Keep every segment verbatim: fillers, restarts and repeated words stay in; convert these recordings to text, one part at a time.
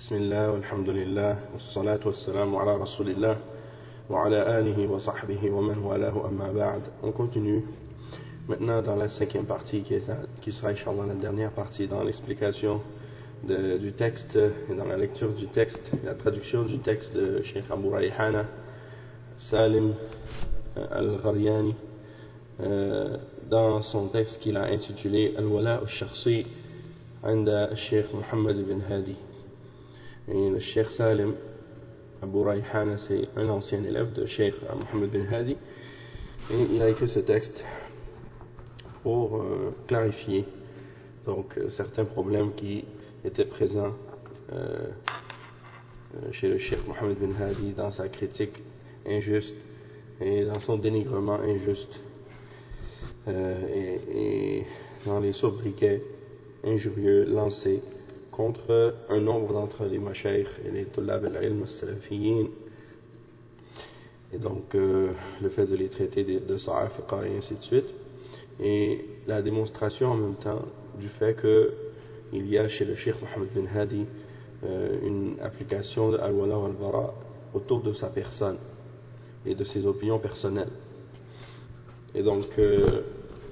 Bismillah, walhamdulillah, wassalatu wassalamu ala rasulillah, wa ala alihi wa sahbihi wa man walahu amma ba'd. On continue maintenant dans la cinquième partie qui, est, qui sera inshallah la dernière partie dans l'explication de, du texte et dans la lecture du texte et la traduction du texte de Cheikh Abu Rayhana Salim al-Gharyani euh, dans son texte qu'il a intitulé Al-Wala al-Shakhsi عند Cheikh Muhammad ibn Hadi. Et le Cheikh Salim Abu Rayhana, c'est un ancien élève de Cheikh Muhammad bin Hadi, et il a écrit ce texte pour euh, clarifier donc euh, certains problèmes qui étaient présents euh, chez le Cheikh Muhammad bin Hadi dans sa critique injuste et dans son dénigrement injuste euh, et, et dans les sobriquets injurieux lancés contre un nombre d'entre les mashaykh et les tullab al-ilm al-salafiyin, et donc euh, le fait de les traiter de, de sa'afiqa et ainsi de suite, et la démonstration en même temps du fait qu'il y a chez le Cheikh Muhammad bin Hadi euh, une application de al-wala wal-bara autour de sa personne et de ses opinions personnelles. Et donc euh,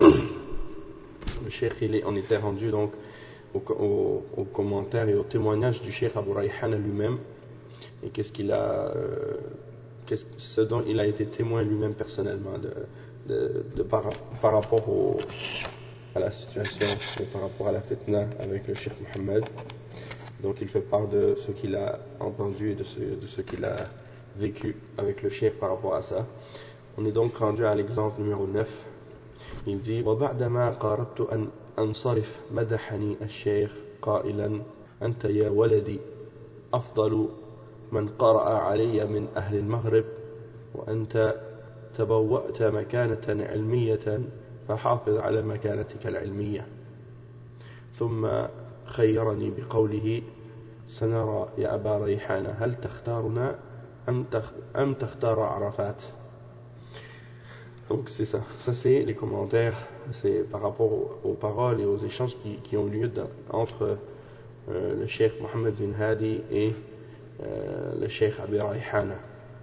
le Cheikh, il est, on était rendu donc Au, au, aux commentaires et aux témoignages du Cheikh Abu Rayhana lui-même, et qu'est-ce qu'il a, euh, qu'est-ce, ce dont il a été témoin lui-même personnellement de, de, de par, par rapport au, à la situation et par rapport à la fitna avec le Cheikh Mohammed. Donc il fait part de ce qu'il a entendu et de ce, de ce qu'il a vécu avec le Cheikh par rapport à ça. On est donc rendu à l'exemple numéro neuf. Il dit وَبَعْدَمَا قَارَبْتُ أَنْ أنصرف مدحني الشيخ قائلا أنت يا ولدي أفضل من قرأ علي من أهل المغرب وأنت تبوأت مكانة علمية فحافظ على مكانتك العلمية ثم خيرني بقوله سنرى يا أبا ريحان هل تختارنا أم تختار عرفات. Donc c'est ça, ça c'est les commentaires, c'est par rapport aux, aux paroles et aux échanges qui, qui ont lieu dans, entre euh, le Cheikh Muhammad bin Hadi et euh, le Cheikh Abu Rayhana.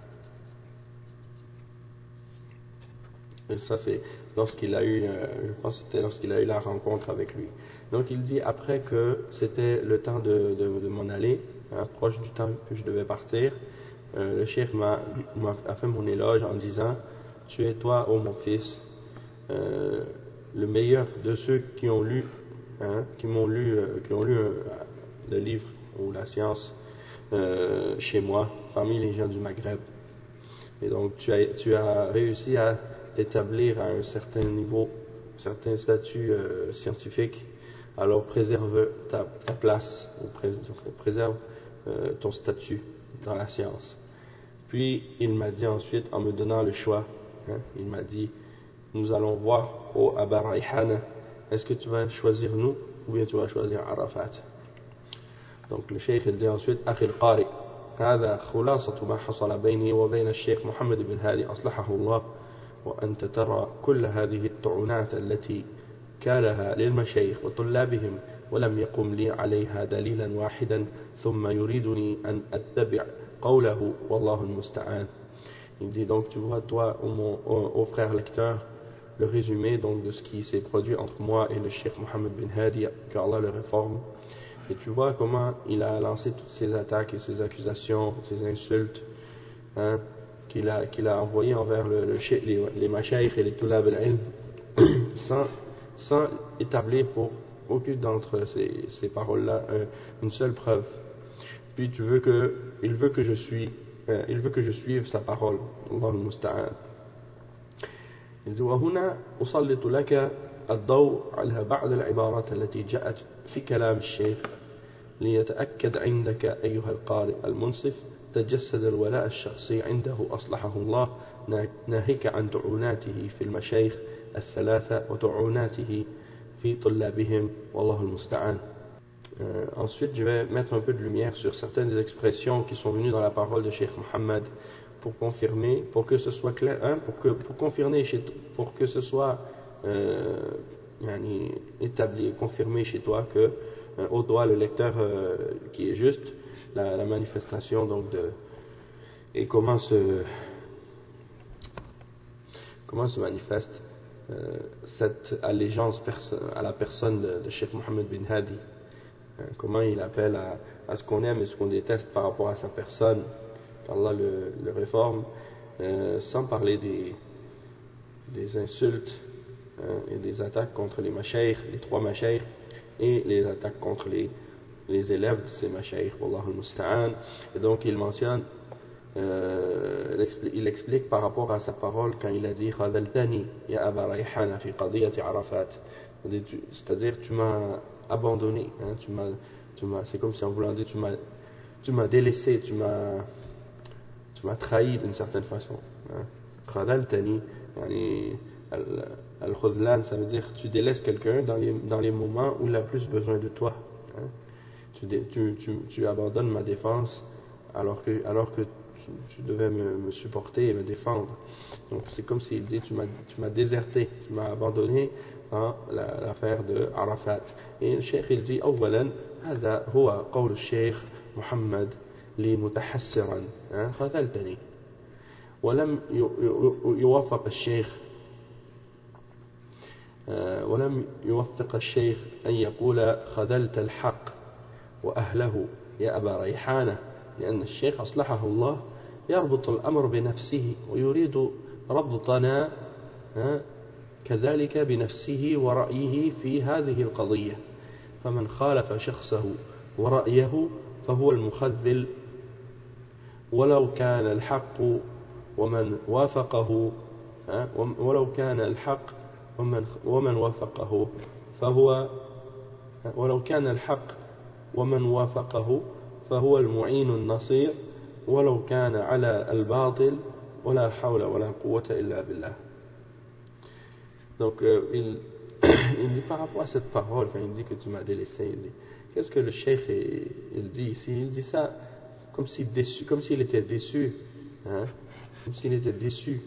Et ça c'est lorsqu'il a eu, euh, je pense que c'était lorsqu'il a eu la rencontre avec lui. Donc il dit après que c'était le temps de, de, de m'en aller, hein, proche du temps que je devais partir, euh, le Cheikh m'a, m'a a fait mon éloge en disant: tu es toi, ô mon fils, euh, le meilleur de ceux qui ont lu, hein, qui m'ont lu, euh, qui ont lu euh, le livre ou la science euh, chez moi, parmi les gens du Maghreb. Et donc tu as, tu as réussi à t'établir à un certain niveau, un certain statut euh, scientifique. Alors préserve ta, ta place, ou préserve euh, ton statut dans la science. Puis il m'a dit ensuite, en me donnant le choix, il m'a dit: nous allons voir au Abu Rayhana, est-ce que tu vas choisir nous ou bien tu vas choisir Arafat. Donc le cheikh il dit ensuite: أخي القارئ هذا خلاصة ما حصل بيني وبين الشيخ محمد بن هادي أصلحه الله وأنت ترى كل هذه الطعنات التي كالها للمشايخ وطلابهم ولم يقم لي عليها دليلا واحدا ثم يريدني أن أتبع قوله والله المستعان. Il dit donc: tu vois toi, ô mon ô, ô frère lecteur, le résumé donc de ce qui s'est produit entre moi et le Cheikh Muhammad bin Hadi, qu'Allah le réforme, et tu vois comment il a lancé toutes ces attaques et ces accusations, ces insultes, hein, qu'il a qu'il a envoyées envers le, le les, les mashaykh et les tulab al-ilm, sans sans établir pour aucune d'entre ces, ces paroles-là euh, une seule preuve. Puis tu veux que il veut que je suis il veut que je suive sa parole. Allah al-Musta'an. Il dit: وهنا أسلط لك الضوء على بعض العبارات التي جاءت في كلام الشيخ ليتأكد عندك أيها القارئ المنصف تجسد الولاء الشخصي عنده أصلحه الله ناهيك عن طعوناته في المشايخ الثلاثة وطعوناته في طلابهم والله المستعان. Euh, ensuite, je vais mettre un peu de lumière sur certaines expressions qui sont venues dans la parole de Cheikh Mohammed pour confirmer, pour que ce soit clair, hein, pour que pour confirmer, chez, pour que ce soit euh, yani, établi, confirmé chez toi que euh, au doigt le lecteur euh, qui est juste, la, la manifestation donc de et comment se comment se manifeste euh, cette allégeance à la personne de, de Cheikh Mohammed bin Hadi. Euh, comment il appelle à, à ce qu'on aime et ce qu'on déteste par rapport à sa personne, qu'Allah le, le réforme, euh, sans parler des, des insultes hein, et des attaques contre les mashaykh, les trois mashaykh, et les attaques contre les, les élèves de ces mashaykh, wallahu al-musta'an. Et donc il mentionne, euh, il explique par rapport à sa parole quand il a dit khadaltani ya Aba Rayhana fi qadiyati Arafat, c'est-à-dire tu m'as abandonné, hein, tu m'as, tu m'as, c'est comme si en voulant dire tu m'as, tu m'as délaissé, tu m'as, tu m'as trahi d'une certaine façon. Khadaltani, yani al-khudlan, ça veut dire tu délaisses quelqu'un dans les, dans les moments où il a plus besoin de toi. Hein. Tu, tu, tu, tu abandonnes ma défense alors que, alors que tu, tu devais me, me supporter et me défendre. Donc c'est comme s'il dit tu m'as, tu m'as déserté, tu m'as abandonné dans la, l'affaire de Arafat. Et le cheikh il dit أولا هذا هو قول الشيخ محمد لي متحسرا خذلتني ولم يوفق الشيخ ولم يوفق الشيخ أن يقول خذلت الحق وأهله يا أبا ريحانة، لأن الشيخ أصلحه الله يربط الأمر بنفسه ويريد ربطنا كذلك بنفسه ورأيه في هذه القضية، فمن خالف شخصه ورأيه فهو المخذل ولو كان الحق ومن وافقه ولو كان الحق ومن ومن وافقه فهو ولو كان الحق ومن وافقه فهو المعين النصير ولو كان على الباطل ولا حول ولا قوة إلا بالله. Donc euh, il, il dit par rapport à cette parole, quand il dit que tu m'as délaissé, il dit, qu'est-ce que le cheikh il dit ici? Il dit ça comme s'il, déçu, comme s'il était déçu, hein? Comme s'il était déçu.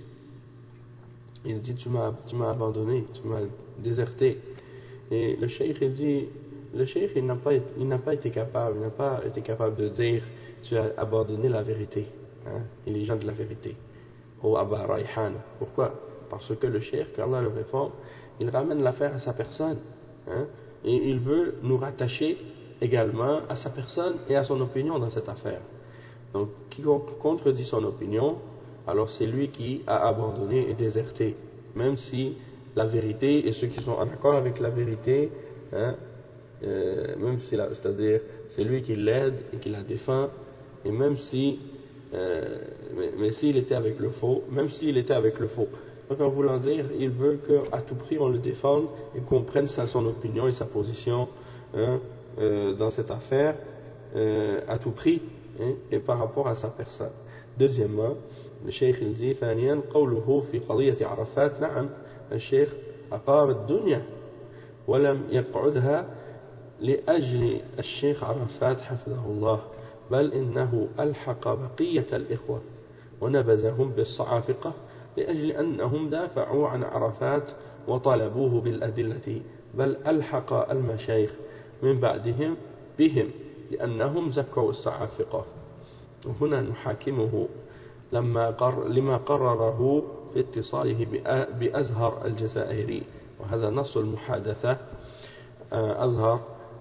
Il dit tu m'as, tu m'as abandonné, tu m'as déserté. Et le cheikh il dit, le cheikh il n'a pas, il n'a pas été capable, il n'a pas été capable de dire tu as abandonné la vérité, hein? Et les gens de la vérité. Oh Aba Rayhan. Pourquoi? Parce que le cheikh, qu'Allah le réforme, il ramène l'affaire à sa personne, hein? Et il veut nous rattacher également à sa personne et à son opinion dans cette affaire. Donc, quiconque contredit son opinion, alors c'est lui qui a abandonné et déserté, même si la vérité et ceux qui sont en accord avec la vérité, hein, euh, même si la, c'est-à-dire c'est lui qui l'aide et qui la défend, et même si, euh, mais, mais s'il était avec le faux, même s'il était avec le faux. Donc en voulant dire, il veut qu'à tout prix on le défende et qu'on prenne sa, son opinion et sa position hein, euh, dans cette affaire euh, à tout prix hein, et par rapport à sa personne. Deuxièmement, le cheikh il dit ثانيا قوله في قضية عرفات نعم الشيخ أقام الدنيا ولم يقعدها لأجل الشيخ عرفات حفظه الله، بل إنه ألحق بقية الإخوة ونبذهم بالصعافقة لأجل أنهم دافعوا عن عرفات وطالبوه بالأدلة، بل ألحق المشايخ من بعدهم بهم لأنهم زكوا الصعافقة. وهنا نحاكمه لما قر لما قرره في اتصاله بأزهر الجزائري، وهذا نص المحادثة. أزهر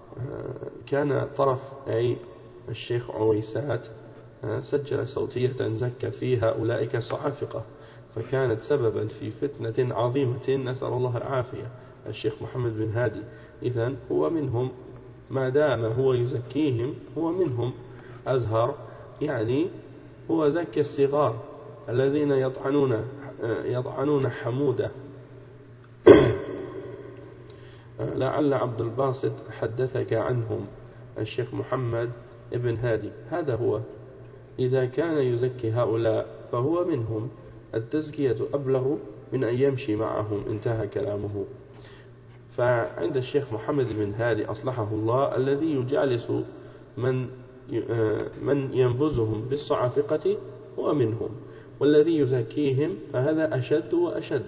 كان طرف أي الشيخ عويسات سجل صوتية زكى فيها أولئك الصعافقة، فكانت سببا في فتنة عظيمة نسأل الله العافية. الشيخ محمد بن هادي إذن هو منهم، ما دام هو يزكيهم هو منهم. أزهر يعني هو زكى الصغار الذين يطعنون يطعنون حمودة. لعل عبد الباسط حدثك عنهم الشيخ محمد بن هادي، هذا هو. إذا كان يزكي هؤلاء فهو منهم، التزكية أبلغ من أن يمشي معهم. انتهى كلامه. فعند الشيخ محمد بن هادي أصلحه الله الذي يجالس من من ينبذهم بالصعافقة هو منهم، والذي يزكيهم فهذا أشد وأشد.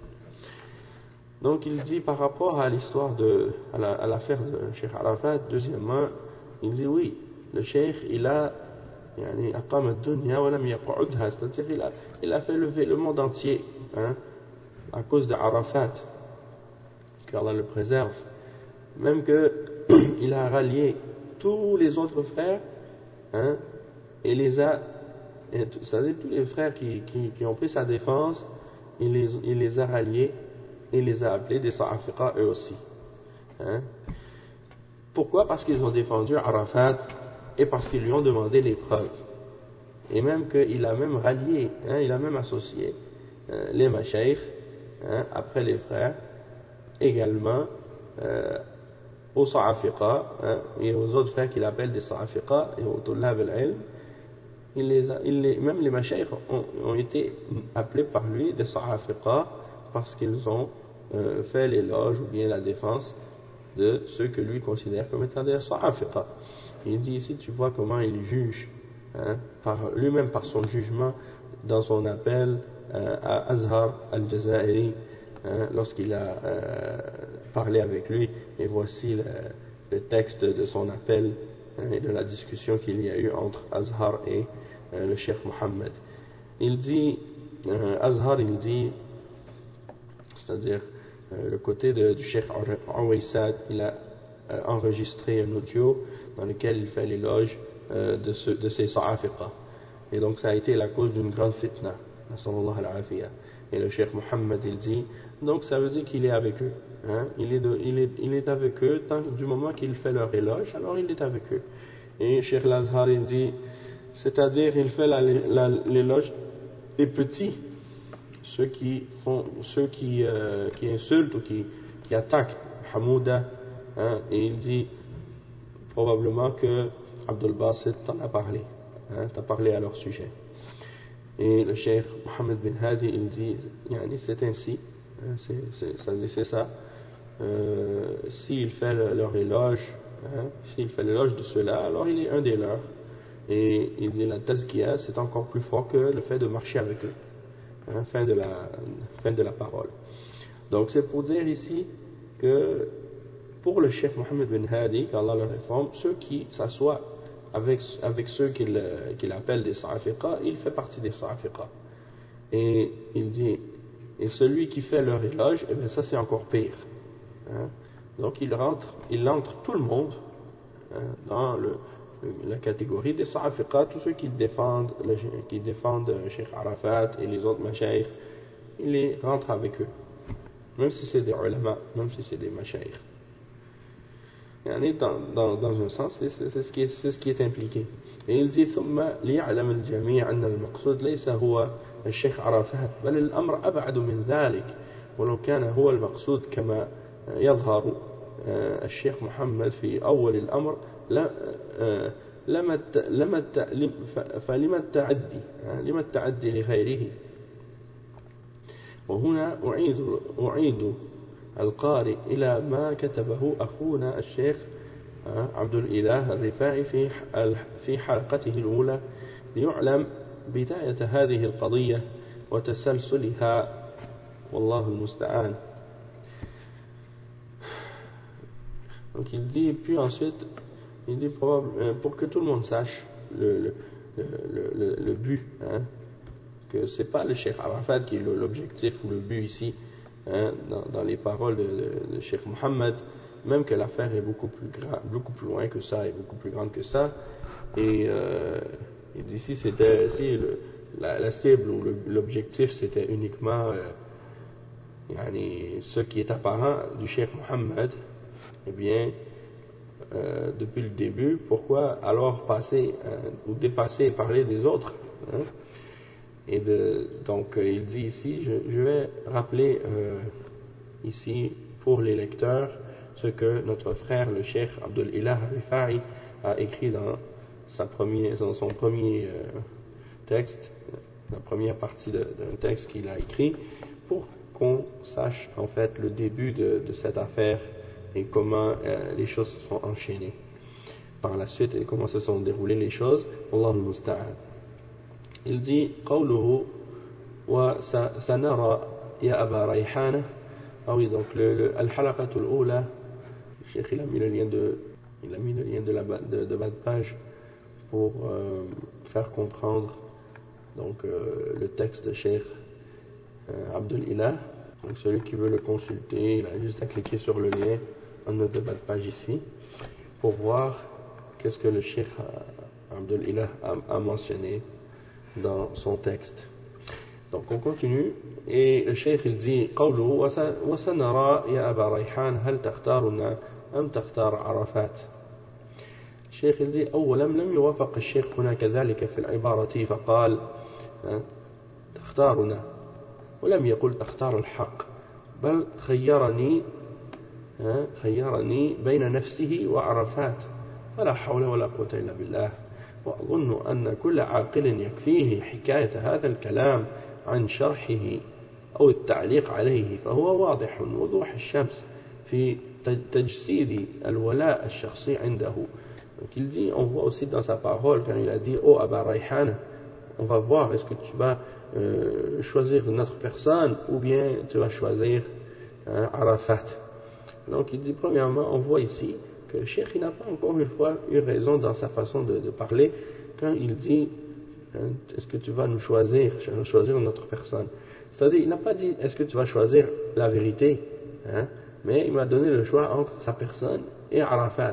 Donc il dit par rapport à l'histoire de à, la, à l'affaire de Cheikh Arafat, deuxièmement, il dit oui, le cheikh, il a, yani, aqama ad-dunya wa lam yaq'udha, c'est-à-dire il a, il a fait lever le monde entier, hein, à cause de Arafat, qu'Allah le préserve. Même qu'il a rallié tous les autres frères, hein, et les a, c'est-à-dire tous les frères qui, qui, qui ont pris sa défense, il les, il les a ralliés et les a appelés des Sa'afiqa eux aussi. Hein. Pourquoi? Parce qu'ils ont défendu Arafat et parce qu'ils lui ont demandé les preuves. Et même qu'il a même rallié, hein, il a même associé euh, les Mashaykh, hein, après les frères, également euh, aux Sa'afiqa, hein, et aux autres frères qu'il appelle des Sa'afiqa et aux Tullab al-Ilm. Il les a, il les, même les Mashaykh ont, ont été appelés par lui des Sa'afiqa parce qu'ils ont euh, fait l'éloge ou bien la défense de ceux que lui considère comme étant des Sa'afiqa. Il dit ici, tu vois comment il juge, hein, par, lui-même par son jugement dans son appel euh, à Azhar al-Jazairi, hein, lorsqu'il a euh, parlé avec lui, et voici le, le texte de son appel, hein, et de la discussion qu'il y a eu entre Azhar et euh, le Cheikh Mohammed. Il dit, euh, Azhar il dit, c'est-à-dire euh, le côté de, du Cheikh Awaysad, il a euh, enregistré un audio dans lequel il fait l'éloge euh, de, ce, de ces Sa'afiqa. Et donc ça a été la cause d'une grande fitna. Et le Cheikh Mohammed il dit, donc ça veut dire qu'il est avec eux. Hein? Il, est de, il, est, il est avec eux tant, du moment qu'il fait leur éloge, alors il est avec eux. Et Cheikh Lazhar il dit, c'est-à-dire il fait la, la, l'éloge des petits, ceux qui font, ceux qui, euh, qui insultent ou qui, qui attaquent Hamouda, hein? Et il dit probablement que Abdul Basit t'en a parlé, hein? T'as parlé à leur sujet. Et le Cheikh Mohammed bin Hadi il dit, yani, c'est ainsi, hein? c'est, c'est, ça dit c'est ça. Euh, s'il fait le, leur éloge, hein? S'il fait l'éloge de ceux-là, alors il est un des leurs. Et il dit la tazkiya, c'est encore plus fort que le fait de marcher avec eux. Hein, fin, de la, fin de la parole. Donc c'est pour dire ici que pour le Cheikh Mohammed bin Hadi, qu'Allah le réforme, ceux qui s'assoient avec, avec ceux qu'il, qu'il appelle des Sa'afiqa, il fait partie des Sa'afiqa. Et il dit, et celui qui fait leur éloge, eh bien ça c'est encore pire. Hein. Donc il rentre, il entre tout le monde, hein, dans le la catégorie des Sa'afiqa, tous ceux qui défendent, le, qui défendent Cheikh Arafat et les autres Mashaykh, il les rentre avec eux, même si c'est des ulama, même si c'est des Mashaykh. Dans, dans, dans un sens, c'est, c'est, c'est, ce qui est, c'est ce qui est impliqué. Et il dit ثم ليعلم الجميع أن المقصود ليس هو الشيخ عرفات بل الأمر أبعد من ذلك ولو كان هو المقصود كما يظهر الشيخ محمد في أول الأمر لما لما فلما التعدي لما التعدي لغيره. وهنا أعيد أعيد القارئ إلى ما كتبه أخونا الشيخ عبد الإله الرفاعي في في حلقته الأولى ليعلم بداية هذه القضية وتسلسلها والله المستعان. Donc il dit, puis ensuite, il dit pour que tout le monde sache le, le, le, le, le but, hein, que c'est pas le Cheikh Arafat qui est l'objectif ou le but ici, hein, dans, dans les paroles de, de, de Cheikh Mohammed, même que l'affaire est beaucoup plus grande, beaucoup plus loin que ça, et beaucoup plus grande que ça. Et euh, il dit ici, c'était, si le, la, la cible ou le, l'objectif c'était uniquement euh, yani, ce qui est apparent du Cheikh Mohammed, eh bien, euh, depuis le début, pourquoi alors passer euh, ou dépasser et parler des autres, hein? Et de, donc, euh, il dit ici, je, je vais rappeler euh, ici pour les lecteurs ce que notre frère, le Cheikh Abdul Ilah Rifa'i, a écrit dans, sa première, dans son premier euh, texte, la première partie de, d'un texte qu'il a écrit, pour qu'on sache en fait le début de, de cette affaire et comment euh, les choses se sont enchaînées par la suite et comment se sont déroulées les choses. Wallahu musta'an. Il dit قوله وسنرى يا أبا ريحانة. Ah oui, donc le, le al-halaqat al-oula, le cheikh il a mis le lien de il a mis le lien de la de, de bas de page pour euh, faire comprendre donc, euh, le texte de Cheikh euh, Abdul Ilah. Donc celui qui veut le consulter, il a juste à cliquer sur le lien en notre débat de page ici pour voir qu'est-ce que le Cheikh Abdul Ilah a, a mentionné dans son texte. Donc on continue et le Cheikh il dit قوله وسنرى يا أبا ريحان هل تختارنا أم تختار عرفات. الشيخ il dit أولا لم يوافق الشيخ هنا كذلك في العبارة فقال تختارنا ولم يقل تختار الحق بل خيرني خيرني بين نفسه وعرفات فلا حول ولا قوة إلا بالله. وأظن أن كل عاقل يكفيه حكاية هذا الكلام عن شرحه أو التعليق عليه فهو واضح وضوح الشمس في تجسيد الولاء الشخصي عنده. Donc il dit, on voit aussi dans sa parole quand il a dit oh Aba Rayhan, on va voir est-ce que tu vas euh, choisir une autre personne ou bien tu vas choisir hein, Arafat. Donc il dit premièrement, on voit ici que le Cheikh n'a pas encore une fois eu raison dans sa façon de, de parler quand il dit hein, est-ce que tu vas nous choisir, choisir une autre personne. C'est-à-dire il n'a pas dit est-ce que tu vas choisir la vérité, hein, mais il m'a donné le choix entre sa personne et Arafat.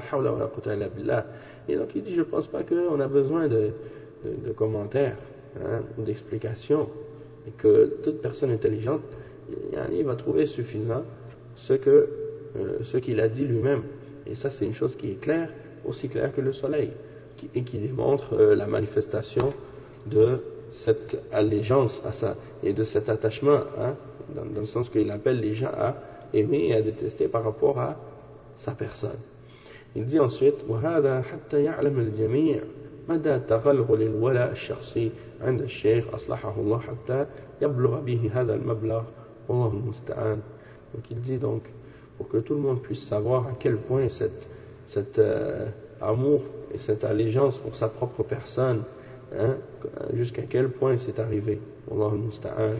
Et donc il dit je ne pense pas qu'on a besoin de, de, de commentaires hein, ou d'explications et que toute personne intelligente il va trouver suffisant ce que euh, ce qu'il a dit lui-même. Et ça c'est une chose qui est claire, aussi claire que le soleil qui, et qui démontre euh, la manifestation de cette allégeance à ça et de cet attachement hein, dans, dans le sens qu'il appelle les gens à aimer et à détester par rapport à sa personne. Il dit ensuite وهذا حتى يعلم الجميع مدى تغلغل الولاء الشخصي عند الشيخ أصلحه الله حتى يبلغ به هذا المبلغ والله المستعان. Donc il dit donc pour que tout le monde puisse savoir à quel point cette, cet euh, amour et cette allégeance pour sa propre personne hein, jusqu'à quel point c'est arrivé. والله المستعان.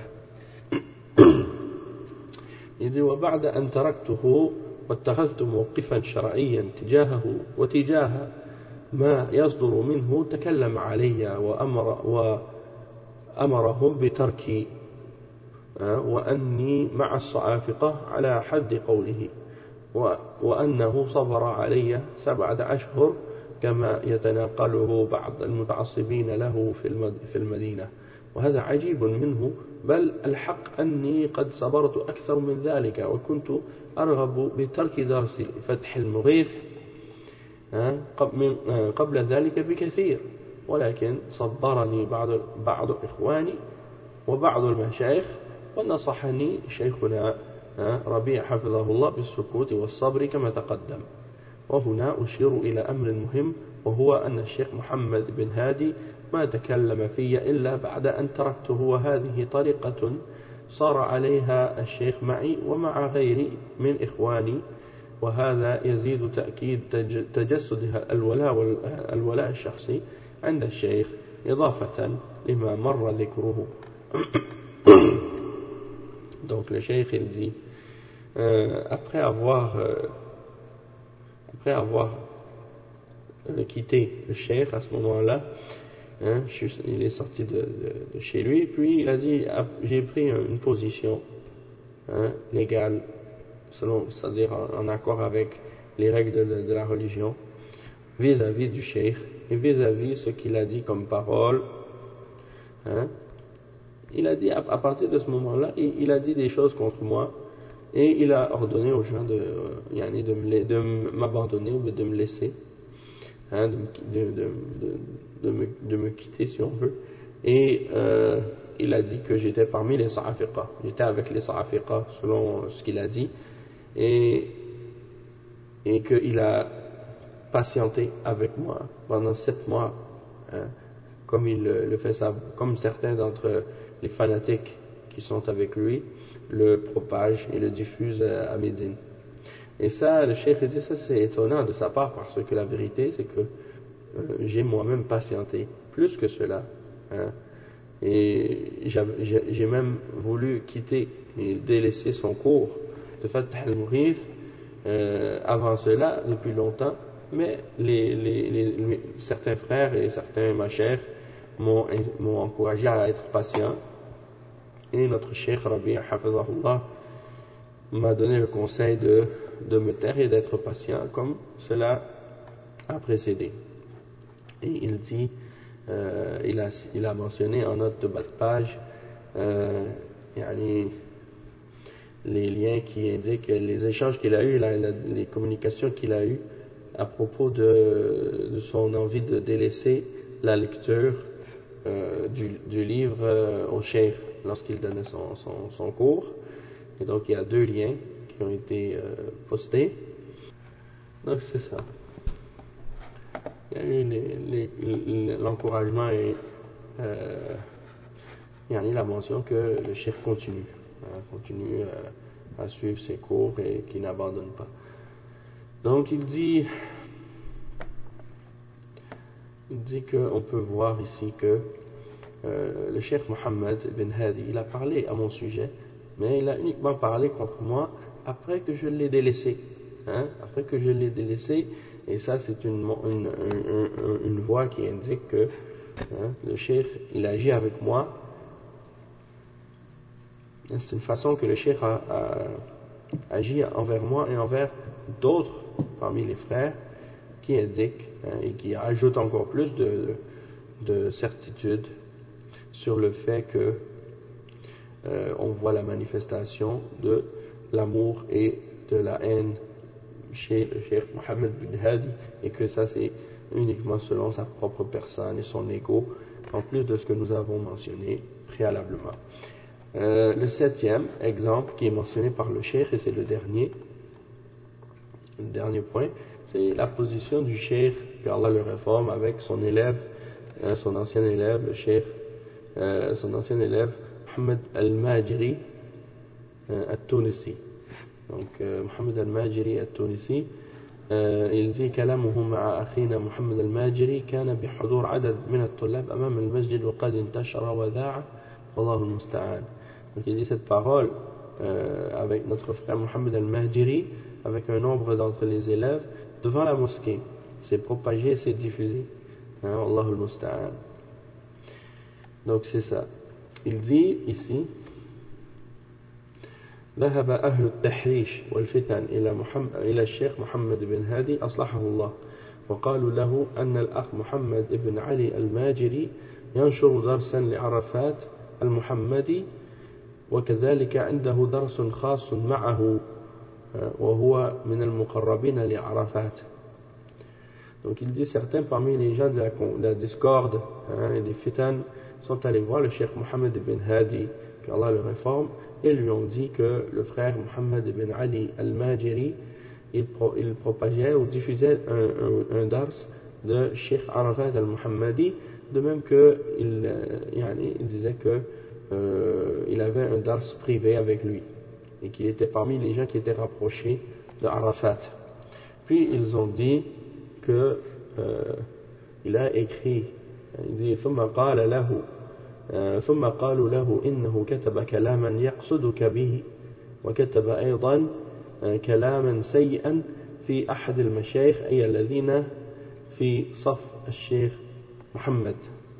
Il dit وبعد أن تركته واتخذت موقفا شرعيا تجاهه وتجاه ما يصدر منه تكلم علي وأمر وأمرهم بتركي وأني مع الصعافقة على حد قوله وأنه صبر علي سبعة أشهر كما يتناقله بعض المتعصبين له في المدينة وهذا عجيب منه بل الحق أني قد صبرت أكثر من ذلك وكنت أرغب بترك درس فتح المغيث قبل ذلك بكثير ولكن صبرني بعض بعض إخواني وبعض المشايخ ونصحني شيخنا ربيع حفظه الله بالسكوت والصبر كما تقدم. وهنا أشير إلى أمر مهم وهو أن الشيخ محمد بن هادي ما تكلم في إلا بعد أن تركته وهذه طريقة صار عليها الشيخ معي ومع غيري من إخواني وهذا يزيد تأكيد تجسد الولاء الولاء الشخصي عند الشيخ إضافة لما مر ذكره. Donc le cheikh il dit euh, après avoir euh, après avoir euh, quitté le cheikh à ce moment-là hein, il est sorti de, de, de chez lui puis il a dit j'ai pris une position hein, légale selon, c'est-à-dire en, en accord avec les règles de, de, de la religion vis-à-vis du cheikh et vis-à-vis ce qu'il a dit comme parole hein. Il a dit, à, à partir de ce moment-là, il, il a dit des choses contre moi et il a ordonné aux gens de, euh, de, me, de m'abandonner ou de me laisser, hein, de, de, de, de, me, de me quitter si on veut. Et euh, il a dit que j'étais parmi les Sa'afiqa, j'étais avec les Sa'afiqa selon ce qu'il a dit et, et qu'il a patienté avec moi pendant sept mois, hein, comme il le fait ça, comme certains d'entre les fanatiques qui sont avec lui le propagent et le diffusent à Médine. Et ça, le cheikh dit, ça c'est étonnant de sa part parce que la vérité c'est que euh, j'ai moi-même patienté plus que cela. Hein. Et j'ai, j'ai même voulu quitter et délaisser son cours de Fath al-Mughith euh, avant cela, depuis longtemps, mais les, les, les, les, certains frères et certains machères m'ont, m'ont encouragé à être patient. Et notre cheikh Rabi' Hafizahullah m'a donné le conseil de, de me taire et d'être patient, comme cela a précédé. Et il dit, euh, il, a, il a mentionné en note de bas de page, euh, yani, les liens qui indiquent les échanges qu'il a eus, la, la, les communications qu'il a eues à propos de, de son envie de délaisser la lecture euh, du, du livre euh, au cheikh lorsqu'il donnait son, son, son cours. Et donc il y a deux liens qui ont été euh, postés. Donc c'est ça. Il y a eu les, les, les, l'encouragement et euh, il y a eu la mention que le cheikh continue, hein, continue euh, à suivre ses cours et qu'il n'abandonne pas. Donc il dit, il dit qu'on peut voir ici que euh, le cheikh Mohammed ibn Hadi, il a parlé à mon sujet, mais il a uniquement parlé contre moi après que je l'ai délaissé. Hein, après que je l'ai délaissé, et ça c'est une, une, une, une voie qui indique que hein, le cheikh, il agit avec moi. C'est une façon que le cheikh a, a agi envers moi et envers d'autres parmi les frères qui indiquent hein, et qui ajoutent encore plus de, de certitude sur le fait que euh, on voit la manifestation de l'amour et de la haine chez le cheikh Mohammed bin Hadi et que ça c'est uniquement selon sa propre personne et son ego en plus de ce que nous avons mentionné préalablement. Euh, le septième exemple qui est mentionné par le cheikh, et c'est le dernier, le dernier point, c'est la position du cheikh, que Allah le réforme, avec son élève, euh, son ancien élève, le cheikh, euh, son ancien élève, Mohammed al-Majri euh, al-Tunisi. Donc, euh, Mohammed al-Majri al-Tunisi, euh, il dit كلامه مع أخينا محمد الماجري كان بحضور عدد من الطلاب أمام المسجد وقد انتشر وذاع والله المستعان. Donc il dit cette parole euh, avec notre frère Mohammed al-Mahjiri, avec un nombre d'entre les élèves, devant la mosquée. C'est propagé, c'est diffusé. Hein, Allah al-Musta'an. Donc c'est ça. Il dit ici ذهب أهل التحريش والفتن إلى محمد إلى الشيخ محمد بن هادي أصلحه الله وقالوا له أن الأخ محمد بن علي الماجري ينشر درسا لعرفات المحمدي وكذلك عنده درس خاص معه وهو من المقربين لعرفات. Donc il dit certains parmi les gens de la, de la discorde hein, et des fitan sont allés voir le cheikh Mohammed ibn Hadi, qu'Allah le réforme, et lui ont dit que le frère Mohammed ibn Ali al-Majiri il, pro, il propageait ou diffusait un, un, un dars de Cheikh Arafat al-Muhammadi, de même qu'il yani, il disait que euh, il avait un dars privé avec lui et qu'il était parmi les gens qui étaient rapprochés de Arafat. Puis ils ont dit que euh, il a écrit, il dit ثم قال له ثم قالوا له إنه كتب كلاما يقصدك به وكتب أيضا كلاما سيئا في أحد المشايخ أي الذين في صف الشيخ محمد.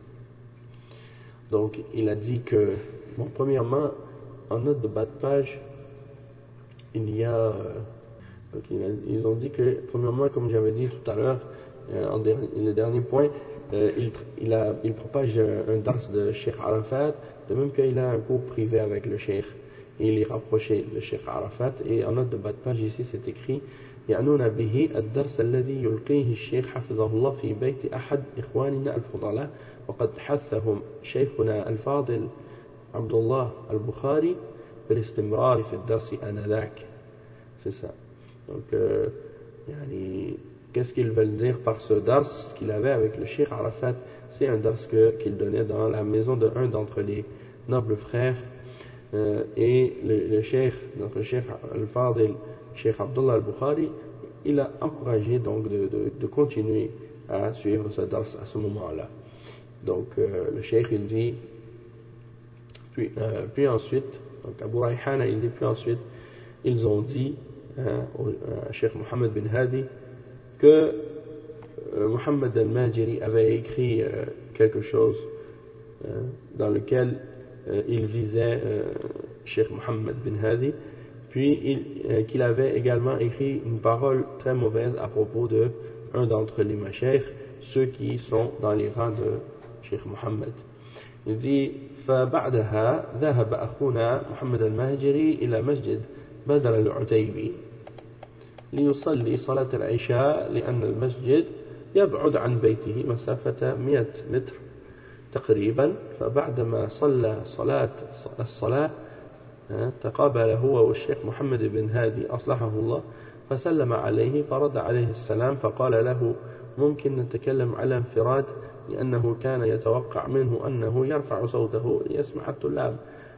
Donc il a dit que bon, premièrement en note de bas de page il y a donc, ils ont dit que premièrement comme j'avais dit tout à l'heure en dernier, le dernier point euh, il, il, a, il propage un, un dars de Cheikh Arafat, de même qu'il a un cours privé avec le Cheikh et il est rapproché de Cheikh Arafat. Et en note de bas de page ici c'est écrit يعنون به الدرس الذي يلقيه الشيخ حفظه الله في بيت أحد إخواننا الفضلاء وقد حثهم شيخنا الفاضل عبد الله البخاري بالاستمرار في الدرس آنذاك. C'est ça. Donc euh, يعني qu'est-ce qu'ils veulent dire par ce dars qu'il avait avec le Cheikh Arafat? C'est un dars que, qu'il donnait dans la maison de un d'entre les nobles frères euh, et le, le Cheikh, notre Cheikh Al-Fadil, Cheikh Abdullah Al-Bukhari, il a encouragé donc de, de, de continuer à suivre ce dars à ce moment-là. Donc euh, le Cheikh il dit, puis, euh, puis ensuite, donc Abu Rayhana il dit, puis ensuite, ils ont dit hein, au Cheikh Mohammed bin Hadi que Mohammed al-Majri avait écrit euh, quelque chose euh, dans lequel euh, il visait euh, Cheikh Mohammed bin Hadi, puis il, euh, qu'il avait également écrit une parole très mauvaise à propos de un d'entre les mashayikh, ceux qui sont dans les rangs de Cheikh Mohammed. Il dit فبعدها ذهب أخونا محمد المهجري إلى مسجد بدر العتيبي ليصلي صلاة العشاء لأن المسجد يبعد عن بيته مسافة مئة متر تقريبا. فبعدما صلى صلاة الصلاة تقابل هو والشيخ محمد بن هادي أصلحه الله، فسلم عليه فرد عليه السلام، فقال له ممكن نتكلم على انفراد، لأنه كان يتوقع منه أنه يرفع صوته ليسمع الطلاب.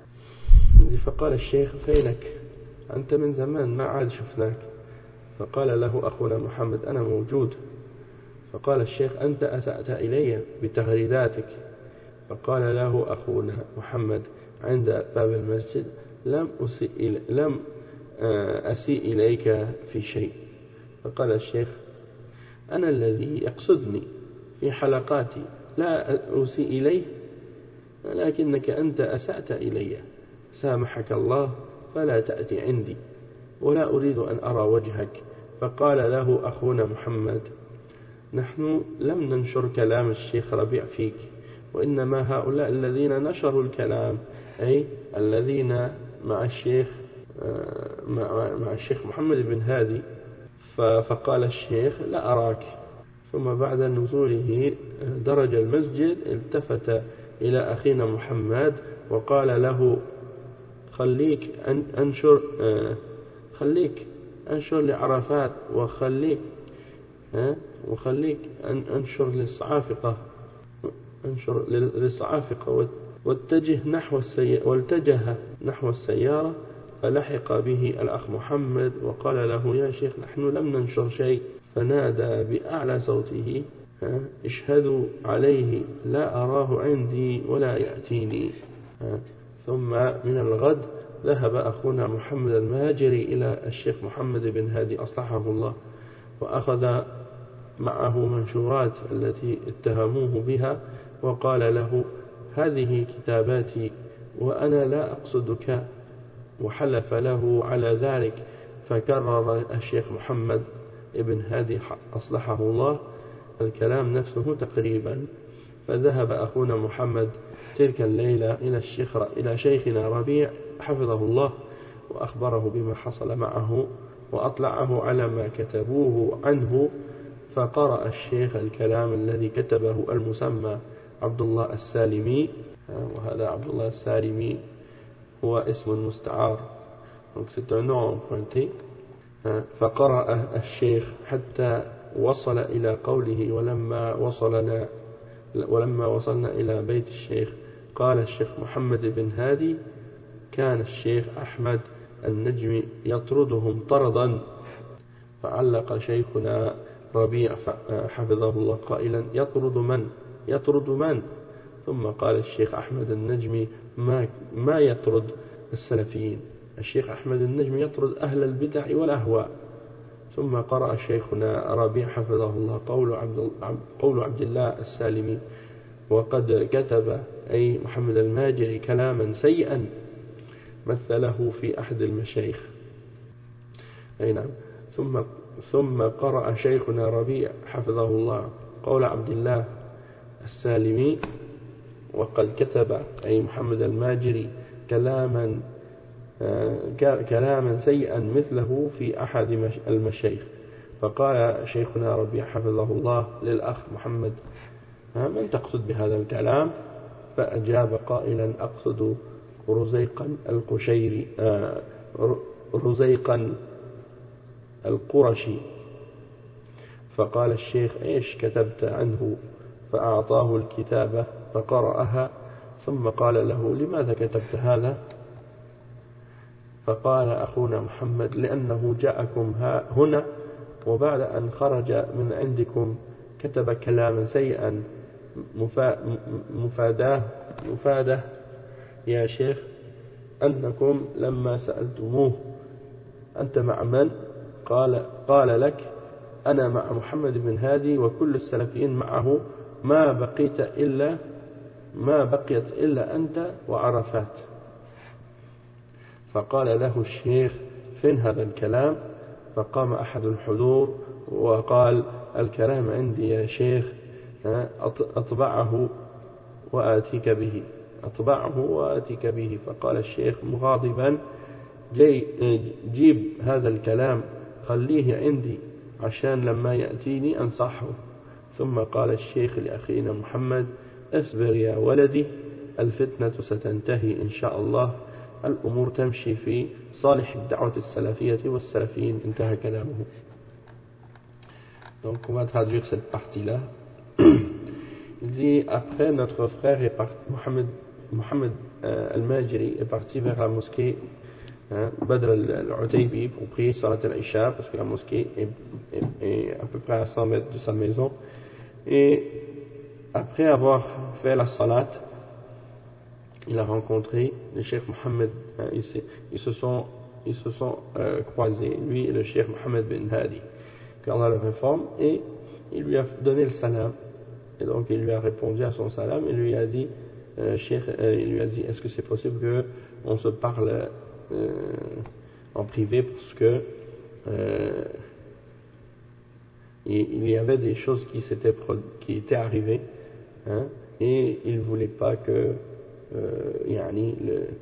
فقال الشيخ فينك أنت من زمان ما عاد شفناك؟ فقال له أخونا محمد أنا موجود. فقال الشيخ أنت أسأت إلي بتغريداتك. فقال له أخونا محمد عند باب المسجد لم أسيء, لم أسيء إليك في شيء. فقال الشيخ أنا الذي يقصدني في حلقاتي لا أسيء إليه، لكنك أنت أسأت إلي، سامحك الله فلا تأتي عندي ولا أريد أن أرى وجهك. فقال له أخونا محمد نحن لم ننشر كلام الشيخ ربيع فيك، وإنما هؤلاء الذين نشروا الكلام أي الذين مع الشيخ مع الشيخ محمد بن هادي. فقال الشيخ لا أراك. ثم بعد نزوله درج المسجد التفت إلى أخينا محمد وقال له خليك أنشر خليك أنشر لعرفات، وخليك وخليك أنشر للصعافقة أنشر للصعافقة واتجه نحو السيارة واتجه نحو السيارة. فلحق به الأخ محمد وقال له يا شيخ نحن لم ننشر شيء. فنادى بأعلى صوته اشهدوا عليه لا أراه عندي ولا يأتيني. ثم من الغد ذهب أخونا محمد المهاجري إلى الشيخ محمد بن هادي أصلحه الله، وأخذ معه منشورات التي اتهموه بها، وقال له هذه كتاباتي وأنا لا أقصدك، وحلف له على ذلك. فكرر الشيخ محمد ابن هادي أصلحه الله الكلام نفسه تقريبا. فذهب أخونا محمد تلك الليلة إلى الشيخ إلى شيخنا ربيع حفظه الله، وأخبره بما حصل معه وأطلعه على ما كتبوه عنه. فقرأ الشيخ الكلام الذي كتبه المسمى عبد الله السالمي، وهذا عبد الله السالمي هو اسم مستعار، فقرأ الشيخ حتى وصل إلى قوله ولما وصلنا ولما وصلنا إلى بيت الشيخ قال الشيخ محمد بن هادي كان الشيخ أحمد النجمي يطردهم طردا. فعلق شيخنا ربيع حفظه الله قائلا يطرد من يطرد من ثم قال الشيخ أحمد النجمي ما, ما يطرد السلفيين، الشيخ أحمد النجمي يطرد أهل البدع والأهواء. ثم قرأ شيخنا ربيع حفظه الله قول عبد, قول عبد الله السالمي وقد كتب أي محمد المهاجري كلاما سيئا مثله في أحد المشايخ. أي نعم. ثم ثم قرأ شيخنا ربيع حفظه الله قول عبد الله السالمي وقد كتب أي محمد المهاجري كلاما كلاما سيئا مثله في أحد المشايخ. فقال شيخنا ربيع حفظه الله للأخ محمد من تقصد بهذا الكلام؟ فأجاب قائلا أقصد رزيقا القشيري رزيقا القرشي. فقال الشيخ إيش كتبت عنه؟ فأعطاه الكتابة فقرأها ثم قال له لماذا كتبت هذا؟ فقال أخونا محمد لأنه جاءكم هنا وبعد أن خرج من عندكم كتب كلاما سيئا مفاداه مفاده يا شيخ أنكم لما سألتموه أنت مع من؟ قال, قال لك أنا مع محمد بن هادي وكل السلفيين معه ما بقيت إلا ما بقيت إلا أنت وعرفات. فقال له الشيخ فين هذا الكلام؟ فقام أحد الحضور وقال الكلام عندي يا شيخ أطبعه وآتيك به أطبعه وآتيك به. فقال الشيخ مغاضبا جيب هذا الكلام خليه عندي عشان لما يأتيني أنصحه. ثم قال الشيخ لأخينا محمد اصبر يا ولدي الفتنة ستنتهي إن شاء الله الأمور تمشي في صالح الدعوة السلفية والسلفيين. انتهى كلامه. Donc on va traduire cette partie-là. Il dit après notre frère est parti, Mohamed, Mohamed euh, Al-Majri est parti vers la mosquée hein, Badr al-Utaybi pour prier Salat al-Isha parce que la mosquée est, est, est à peu près à cent mètres de sa maison. Et après avoir fait la Salat, il a rencontré le Cheikh Mohammed, hein, ils, se, ils se sont, ils se sont euh, croisés, lui et le Cheikh Mohammed bin Hadi, qu'Allah le réforme, et il lui a donné le salam. Et donc il lui a répondu à son salam et lui a dit, euh, Cheikh, euh, il lui a dit, est-ce que c'est possible que on se parle euh, en privé parce que euh, il y avait des choses qui s'étaient qui étaient arrivées, hein, et il voulait pas que euh, yani,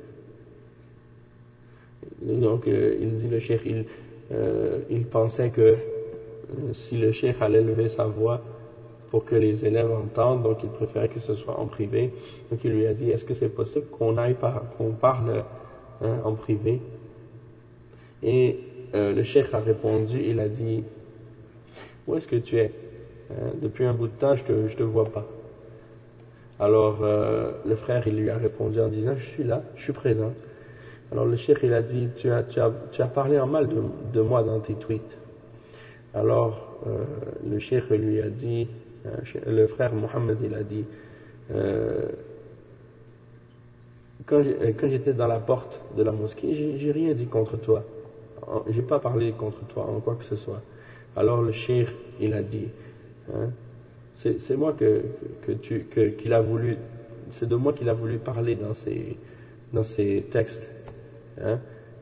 le, donc euh, il dit le cheikh il, euh, il pensait que euh, si le cheikh allait lever sa voix pour que les élèves entendent, donc il préférait que ce soit en privé. Donc il lui a dit est-ce que c'est possible qu'on aille par, qu'on parle hein, en privé? Et euh, le cheikh a répondu, il a dit où est-ce que tu es? hein, depuis un bout de temps je te, je te vois pas. Alors euh, le frère il lui a répondu en disant je suis là, je suis présent. Alors le cheikh il a dit tu as, tu as, tu as parlé en mal de, de moi dans tes tweets. Alors euh, le cheikh lui a dit, euh, le frère Mohammed il a dit euh, quand, quand j'étais dans la porte de la mosquée j'ai, j'ai rien dit contre toi, j'ai pas parlé contre toi en quoi que ce soit. Alors le cheikh il a dit hein, C'est, c'est moi que, que tu, que, qu'il a voulu, c'est de moi qu'il a voulu parler dans ses, dans ses textes. Hein.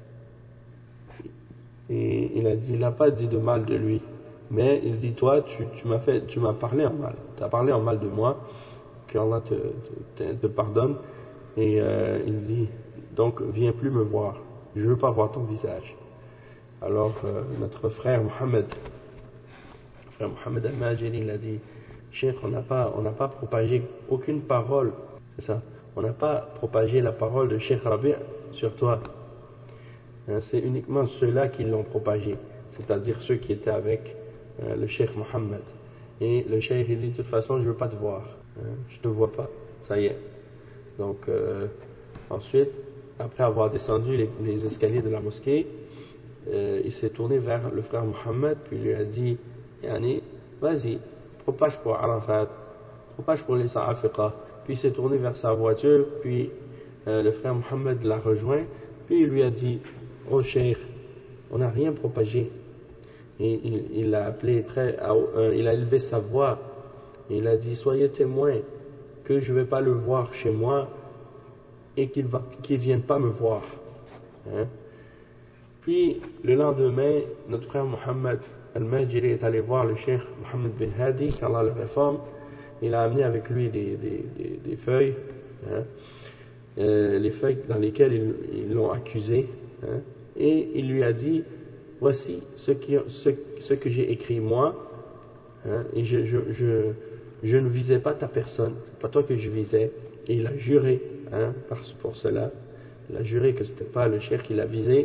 Et il a dit, il n'a pas dit de mal de lui, mais il dit, toi, tu, tu m'as fait, tu m'as parlé en mal, tu as parlé en mal de moi, qu'Allah te, te, te pardonne. Et euh, il dit, donc viens plus me voir, je veux pas voir ton visage. Alors euh, notre frère Mohammed, frère Mohammed Al-Majri, il a dit, Cheikh, on n'a pas, on n'a pas propagé aucune parole, c'est ça. On n'a pas propagé la parole de Cheikh Rabi' sur toi. Hein, c'est uniquement ceux-là qui l'ont propagé, c'est-à-dire ceux qui étaient avec euh, le Cheikh Mohammed. Et le Cheikh il dit de toute façon, je veux pas te voir, hein, je te vois pas, ça y est. Donc euh, ensuite, après avoir descendu les, les escaliers de la mosquée, euh, il s'est tourné vers le frère Mohammed, puis il lui a dit, Yani, vas-y. Propage pour Arafat, propage pour les Sa'afiqa. Puis il s'est tourné vers sa voiture, puis euh, le frère Mohammed l'a rejoint, puis il lui a dit, oh cheikh, on n'a rien propagé. Et il, il a appelé très, euh, il a élevé sa voix, et il a dit, soyez témoins que je ne vais pas le voir chez moi, et qu'il va, qu'il vienne pas me voir. Hein? Puis le lendemain, notre frère Mohammed Al-Majri est allé voir le cheikh Mohammed bin Hadi, qu'Allah le réforme. Il a amené avec lui des, des, des, des feuilles, hein, euh, les feuilles dans lesquelles ils, ils l'ont accusé, hein, et il lui a dit, voici ce, qui, ce, ce que j'ai écrit moi, hein, et je, je, je, je ne visais pas ta personne, c'est pas toi que je visais. Et il a juré, hein, pour cela, il a juré que c'était pas le cheikh qu'il a visé.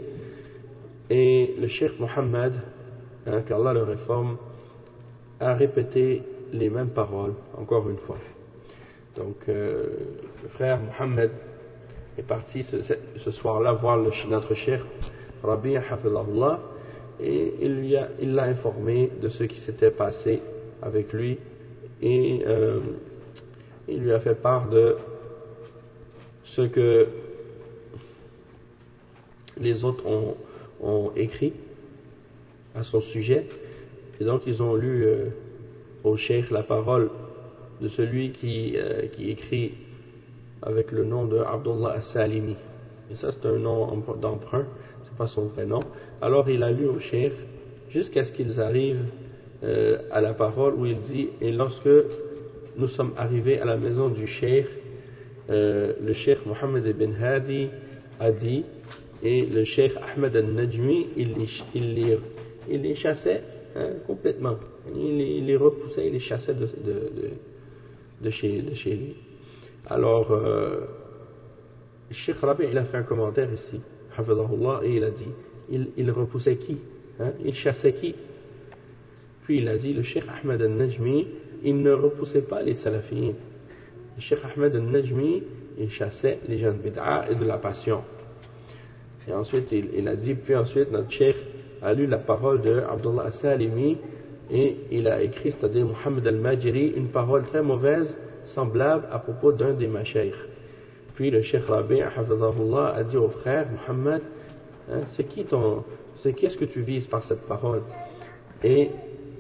Et le cheikh Mohammed, Hein, qu'Allah le réforme, a répété les mêmes paroles encore une fois. Donc euh, le frère Mohammed est parti ce, ce soir-là voir le, notre cheikh Rabi' Hafidhahullah, et il lui a, il l'a informé de ce qui s'était passé avec lui, et euh, il lui a fait part de ce que les autres ont, ont écrit à son sujet, Et donc ils ont lu euh, au cheikh la parole de celui qui, euh, qui écrit avec le nom de Abdullah As-Salimi. Et ça c'est un nom d'emprunt, c'est pas son vrai nom. Alors il a lu au cheikh jusqu'à ce qu'ils arrivent euh, à la parole où il dit: et lorsque nous sommes arrivés à la maison du cheikh, euh, le cheikh Mohammed ibn Hadi a dit, et le cheikh Ahmed al-Najmi il, il, les, il les chassait hein, complètement, il, il les repoussait, il les chassait de, de, de, de, chez, de chez lui. Alors euh, le cheikh Rabi il a fait un commentaire ici, hafidhahullah, et il a dit il, il repoussait qui hein, il chassait qui? Puis il a dit, le cheikh Ahmed al-Najmi il ne repoussait pas les salafiyyin. Le cheikh Ahmed al-Najmi il chassait les gens de bid'a et de la passion. Et ensuite il, il a dit, puis ensuite notre cheikh a lu la parole de Abdullah As-Salimi et il a écrit, c'est-à-dire Mohammed al-Majiri, une parole très mauvaise semblable à propos d'un des mashaykh. Puis le cheikh Rabi' hafidhahullah a dit au frère Mohammed, hein, c'est qui ton, c'est qu'est-ce que tu vises par cette parole? Et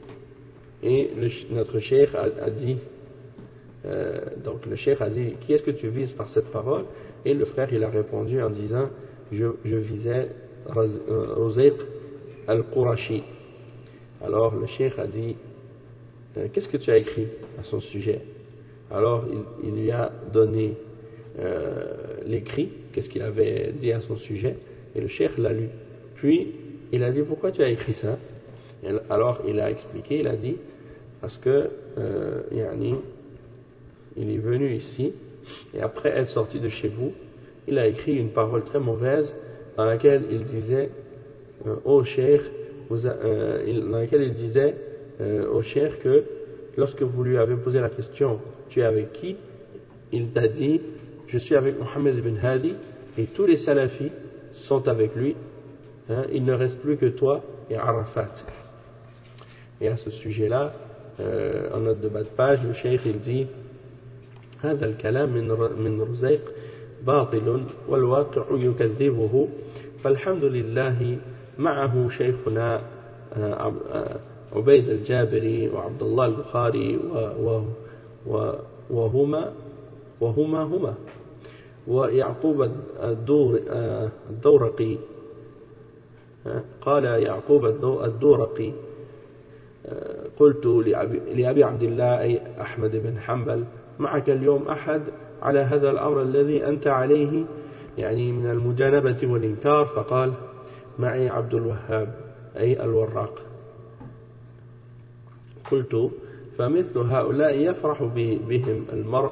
et le, notre cheikh a, a dit euh, donc le cheikh a dit, qui est-ce que tu vises par cette parole? Et le frère il a répondu en disant, je, je visais Rozaiq al-Qurashi. Alors le cheikh a dit, qu'est-ce que tu as écrit à son sujet? Alors il, il lui a donné euh, l'écrit, qu'est-ce qu'il avait dit à son sujet, et le cheikh l'a lu. Puis il a dit, pourquoi tu as écrit ça? Et alors il a expliqué, il a dit, parce que euh, yani, il est venu ici et après être sorti de chez vous, il a écrit une parole très mauvaise dans laquelle il disait euh, au cheikh, euh, dans laquelle il disait euh, au cheikh que lorsque vous lui avez posé la question, tu es avec qui? Il t'a dit, je suis avec Mohammed ibn Hadi et tous les salafis sont avec lui, hein, il ne reste plus que toi et Arafat. Et à ce sujet-là, euh, en note de bas de page, le cheikh il dit هذا الكلام من من رزيق باطل والواقع يكذبه فالحمد لله معه شيخنا عبيد الجابري وعبد الله البخاري وهما وهما هما ويعقوب الدور الدورقي قال يعقوب الدورقي قلت لأبي عبد الله أي أحمد بن حنبل معك اليوم أحد على هذا الأمر الذي أنت عليه يعني من المجانبة والإنكار؟ فقال معي عبد الوهاب أي الوراق. قلت فمثل هؤلاء يفرح بهم المرء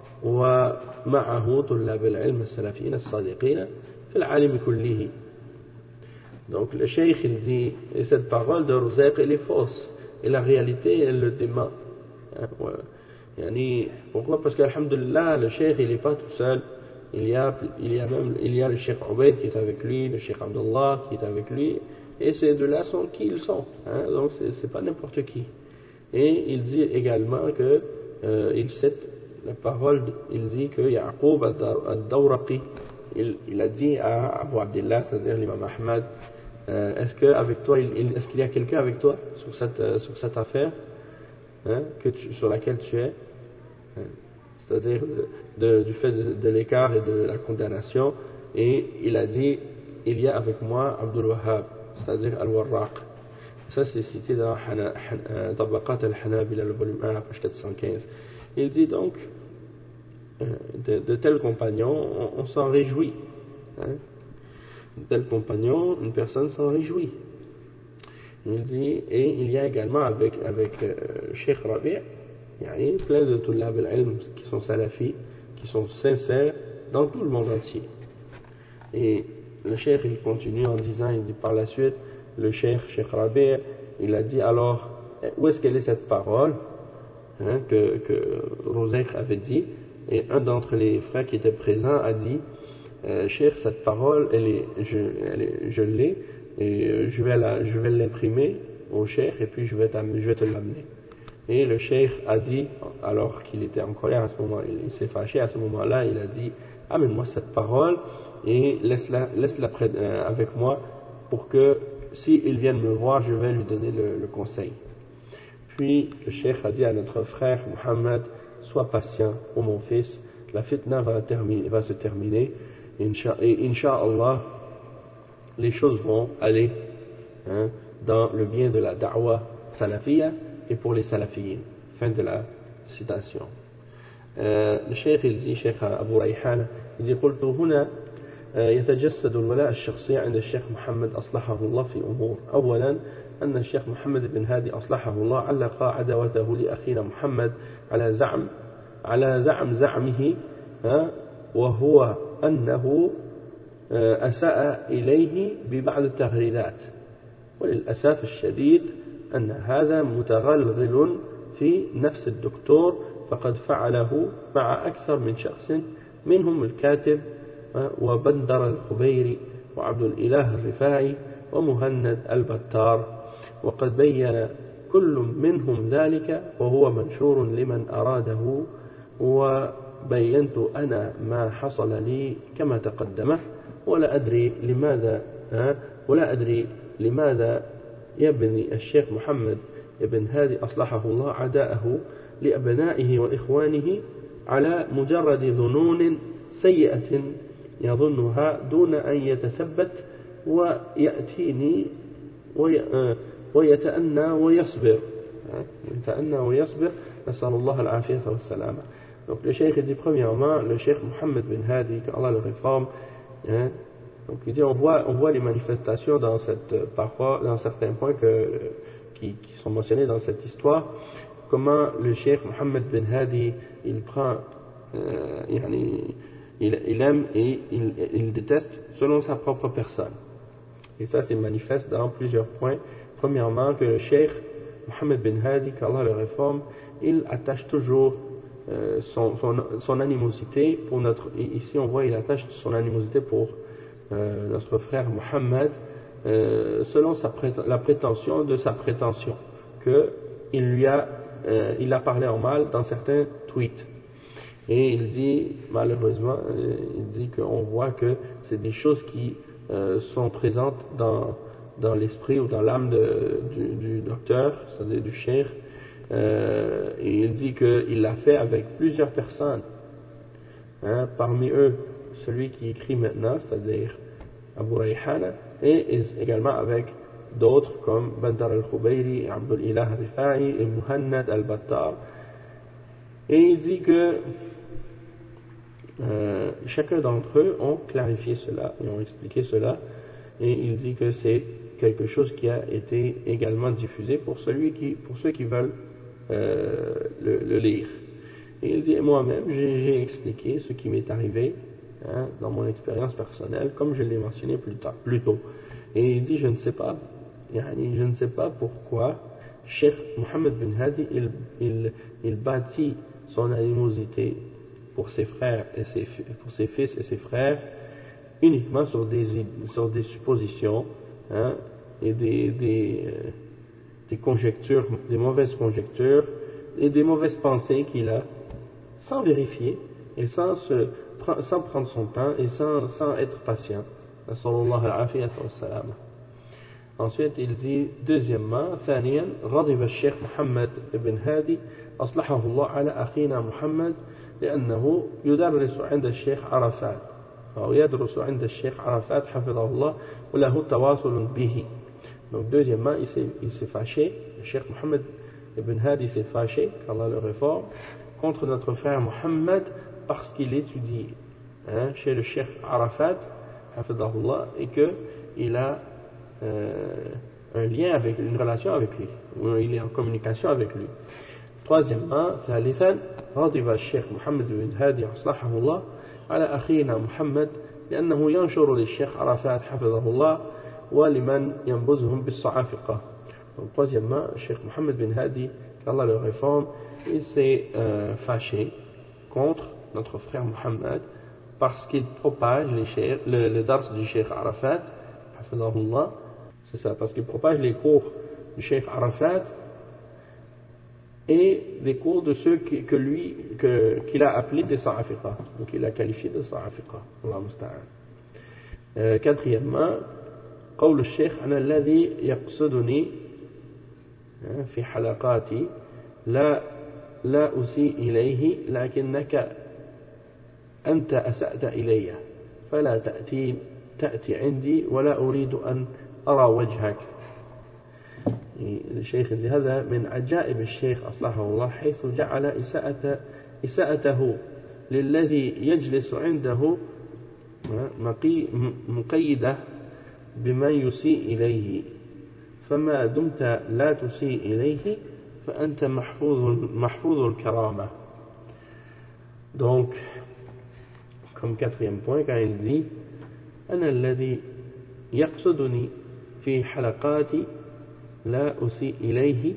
ومعه طلاب العلم السلفيين الصادقين في العالم كله. Donc le cheikh il dit, et cette parole de Rozaiq elle est fausse, et la réalité elle le dément. Hein, ouais. Yani, pourquoi? Parce qu'alhamdulillah, le cheikh il n'est pas tout seul, il y a, il y a même il y a le cheikh Ubayd qui est avec lui, le cheikh Abdullah qui est avec lui, et ces deux-là sont qui ils sont, hein, donc c'est, c'est pas n'importe qui. Et il dit également que euh, il cite la parole, il dit que Ya'qub al-Dawraqi, il, il a dit à Abu Abdillah, c'est-à-dire l'imam Ahmad, euh, est-ce que avec toi, il, est-ce qu'il y a quelqu'un avec toi sur cette euh, sur cette affaire, hein, que tu, sur laquelle tu es, hein, c'est-à-dire de, de, du fait de, de l'écart et de la condamnation. Et il a dit, il y a avec moi Abdul Wahhab, c'est-à-dire Al-Warraq. Ça c'est cité dans Tabaqat al-Hanabila, le volume un, page quatre cent quinze. Il dit donc, de, de tels compagnons, on, on s'en réjouit. Hein? De tels compagnons, une personne s'en réjouit. Il dit, et il y a également avec, avec euh, Cheikh Rabi', il y a plein de Tullab al-Ilm qui sont salafis, qui sont sincères dans tout le monde entier. Et le Cheikh il continue en disant, il dit par la suite, le Cheikh, Cheikh Rabi', il a dit alors, où est-ce qu'elle est cette parole, hein, que, que Rozaiq avait dit? Et un d'entre les frères qui étaient présents a dit, euh, Cheikh, cette parole, elle est, je, elle est, je l'ai, et je vais, la, je vais l'imprimer au Cheikh, et puis je vais, je vais te l'amener. Et le Cheikh a dit, alors qu'il était en colère à ce moment, il, il s'est fâché à ce moment-là, il a dit, amène-moi cette parole, et laisse-la, laisse-la près, euh, avec moi, pour que, s'il vient me voir, je vais lui donner le, le conseil. Puis le cheikh a dit à notre frère Mohammed, sois patient, ô mon fils, la fitna va, terminer, va se terminer, et Inch'Allah, les choses vont aller hein, dans le bien de la da'wa salafiyya et pour les salafiyyin. Fin de la citation. Euh, le cheikh il dit, cheikh Abu Rayhan, il dit قلت هنا يتجسد الولاء الشخصي عند الشيخ محمد أصلحه الله في أمور. أولا أن الشيخ محمد بن هادي أصلحه الله علق عداوته لأخينا محمد على زعم على زعم زعمه وهو أنه أساء إليه ببعض التغريدات، وللأسف الشديد أن هذا متغلغل في نفس الدكتور، فقد فعله مع أكثر من شخص منهم الكاتب وبندر الخبيري وعبد الإله الرفاعي ومهند البتار، وقد بين كل منهم ذلك وهو منشور لمن أراده، وبينت أنا ما حصل لي كما تقدم، ولا أدري لماذا ولا أدري لماذا يبني الشيخ محمد بن هادي أصلحه الله عداءه لأبنائه وإخوانه على مجرد ظنون سيئة يظنها دون أن يتثبت ويأتيني ويتأنى ويصبر يتأنى ويصبر نسأل الله العافية والسلامة. Donc le cheikh dit premièrement, le cheikh Mohammed bin Hadi, qu'Allah le réforme, hein, donc il dit on voit, on voit les manifestations dans cette parole, dans certains points que, qui, qui sont mentionnés dans cette histoire, comment le cheikh Mohammed bin Hadi il prend euh, yani, il, il aime et il, il déteste selon sa propre personne. Et ça c'est manifeste dans plusieurs points. Premièrement que le cheikh Mohammed bin Hadi, qu'Allah le réforme, il attache toujours euh, son, son, son animosité pour notre, ici on voit il attache son animosité pour euh, notre frère Mohammed euh, selon sa prét- la prétention de sa prétention que il lui a euh, il a parlé en mal dans certains tweets. Et il dit, malheureusement, euh, il dit qu'on voit que c'est des choses qui euh, sont présentes dans, dans l'esprit ou dans l'âme de, du, du docteur, c'est-à-dire du cheikh. Euh, et il dit qu'il l'a fait avec plusieurs personnes. Hein, parmi eux, celui qui écrit maintenant, c'est-à-dire Abu Rayhan, et également avec d'autres comme Bandar al-Khubayri, Abdul Ilah al-Rifa'i et Muhannad al-Battar. Et il dit que Euh, chacun d'entre eux ont clarifié cela et ont expliqué cela, et il dit que c'est quelque chose qui a été également diffusé pour, celui qui, pour ceux qui veulent euh, le, le lire. Et il dit, moi-même j'ai, j'ai expliqué ce qui m'est arrivé hein, dans mon expérience personnelle, comme je l'ai mentionné plus, tard, plus tôt. Et il dit, je ne sais pas, yani, je ne sais pas pourquoi Cheikh Mohammed bin Hadi il, il, il bâtit son animosité pour ses frères et ses, pour ses fils et ses frères uniquement sur des, sur des suppositions hein, et des, des, euh, des conjectures, des mauvaises conjectures et des mauvaises pensées qu'il a sans vérifier et sans, se, sans prendre son temps et sans, sans être patient. Ensuite il dit deuxièmement ثانيا غضب الشيخ محمد بن هادي أصلحه الله على أخينا محمد لأنه يدرس عند الشيخ عرفات أو يدرس عند الشيخ عرفات حفظه الله وله تواصل به. Donc deuxièmement il s'est, il s'est fâché, le cheikh Mohammed ibn Hadi s'est fâché, qu'Allah le réforme, contre notre frère Mohammed parce qu'il étudie hein, chez le cheikh Arafat حفظه الله et qu'il a euh, un lien avec, une relation avec lui, ou il est en communication avec lui. Troisièmement, ثالثا غضب الشيخ محمد بن هادي أصلحه الله على أخينا محمد لأنه ينشر للشيخ عرفات حفظه الله ولمن ينبذهم بالصعافقة. Donc troisièmement, Cheikh Mohammed bin Hadi, qu'Allah le réforme, il s'est euh, fâché contre notre frère Mohammed parce qu'il propage les cheikh, le, le dars du Cheikh Arafat حفظه الله, c'est ça, parce qu'il propage les cours du Cheikh Arafat et des cours de ceux qui, que lui, que, qu'il a appelés des Sa'afiqa, ou qu'il a qualifiés de Sa'afiqa. Allah musta'an. Euh, quatrièmement, قول الشيخ أنا الذي يقصدني في حلقاتي لا لا أسيء إليه لكنك أنت أسأت إلي فلا تأتي تأتي عندي ولا أريد أن أرى وجهك. الشيخ هذا من عجائب الشيخ أصلحه الله، حيث جعل إساءة إساءته للذي يجلس عنده مقيدة بما يسيء إليه، فما دمت لا تسيء إليه فأنت محفوظ محفوظ الكرامة. Donc, comme quatrième point, quand il dit أنا الذي يقصدني في حلقاتي لا أسيء إليه